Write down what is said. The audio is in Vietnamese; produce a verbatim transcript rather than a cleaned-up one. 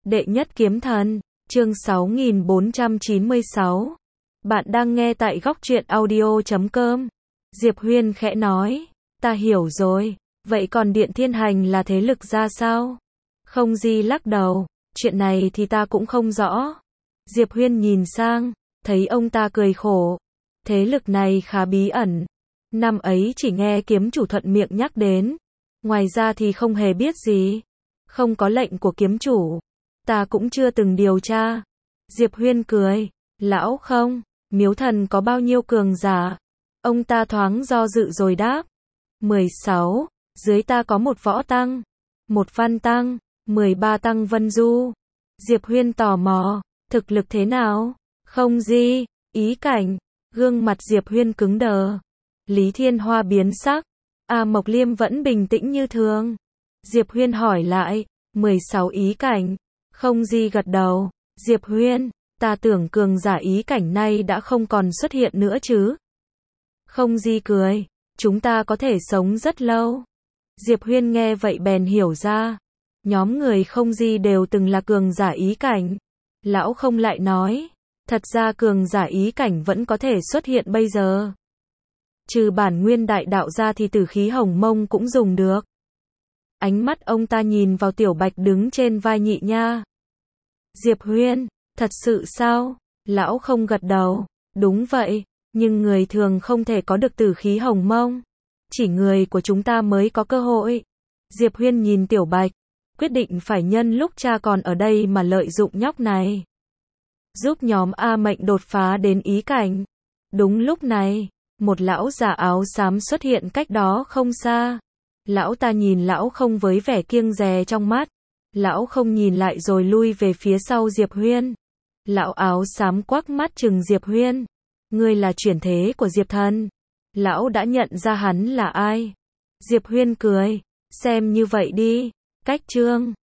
Đệ nhất kiếm thần, chương sáu nghìn bốn trăm chín mươi sáu. Bạn đang nghe tại góc truyện audio chấm com. Diệp Huyên khẽ nói, ta hiểu rồi, vậy còn Điện Thiên Hành là thế lực ra sao? Không Di lắc đầu, chuyện này thì ta cũng không rõ. Diệp Huyên nhìn sang, thấy ông ta cười khổ. Thế lực này khá bí ẩn. Năm ấy chỉ nghe kiếm chủ thuận miệng nhắc đến. Ngoài ra thì không hề biết gì. Không có lệnh của kiếm chủ. Ta cũng chưa từng điều tra. Diệp Huyên cười. Lão không, miếu thần có bao nhiêu cường giả? Ông ta thoáng do dự rồi đáp. mười sáu, dưới ta có một võ tăng, một văn tăng, mười ba tăng vân du. Diệp Huyên tò mò, thực lực thế nào? Không Di, ý cảnh. Gương mặt Diệp Huyên cứng đờ. Lý Thiên Hoa biến sắc. A Mộc Liêm vẫn bình tĩnh như thường. Diệp Huyên hỏi lại, mười sáu ý cảnh. Không Di gật đầu. Diệp Huyên, ta tưởng cường giả ý cảnh này đã không còn xuất hiện nữa chứ. Không Di cười, chúng ta có thể sống rất lâu. Diệp Huyên nghe vậy bèn hiểu ra. Nhóm người Không Di đều từng là cường giả ý cảnh. Lão Không lại nói, thật ra cường giả ý cảnh vẫn có thể xuất hiện bây giờ. Trừ bản nguyên đại đạo ra thì tử khí hồng mông cũng dùng được. Ánh mắt ông ta nhìn vào Tiểu Bạch đứng trên vai Nhị Nha. Diệp Huyên, thật sự sao? Lão Không gật đầu, đúng vậy, nhưng người thường không thể có được tử khí hồng mông. Chỉ người của chúng ta mới có cơ hội. Diệp Huyên nhìn Tiểu Bạch, quyết định phải nhân lúc cha còn ở đây mà lợi dụng nhóc này. Giúp nhóm A Mệnh đột phá đến ý cảnh. Đúng lúc này, một lão già áo xám xuất hiện cách đó không xa. Lão ta nhìn Lão Không với vẻ kiêng dè trong mắt. Lão Không nhìn lại rồi lui về phía sau Diệp Huyên. Lão áo xám quắc mắt chừng Diệp Huyên. Ngươi là chuyển thế của Diệp Thần. Lão đã nhận ra hắn là ai. Diệp Huyên cười. Xem như vậy đi. Cách chương.